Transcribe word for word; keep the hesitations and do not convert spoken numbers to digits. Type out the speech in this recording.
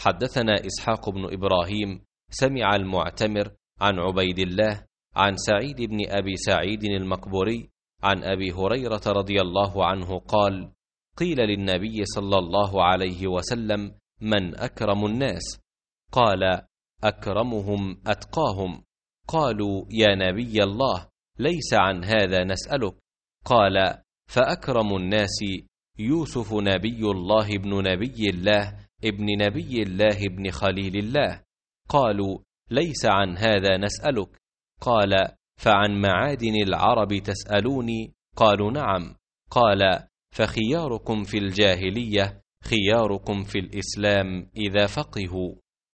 حدثنا إسحاق بن إبراهيم سمع المعتمر عن عبيد الله عن سعيد بن أبي سعيد المقبوري عن أبي هريرة رضي الله عنه قال: قيل للنبي صلى الله عليه وسلم: من أكرم الناس؟ قال: أكرمهم أتقاهم. قالوا: يا نبي الله، ليس عن هذا نسألك. قال: فأكرم الناس يوسف نبي الله ابن نبي الله ابن نبي الله ابن خليل الله. قالوا: ليس عن هذا نسألك. قال: فعن معادن العرب تسألوني؟ قالوا: نعم. قال: فخياركم في الجاهلية خياركم في الإسلام إذا فقهوا.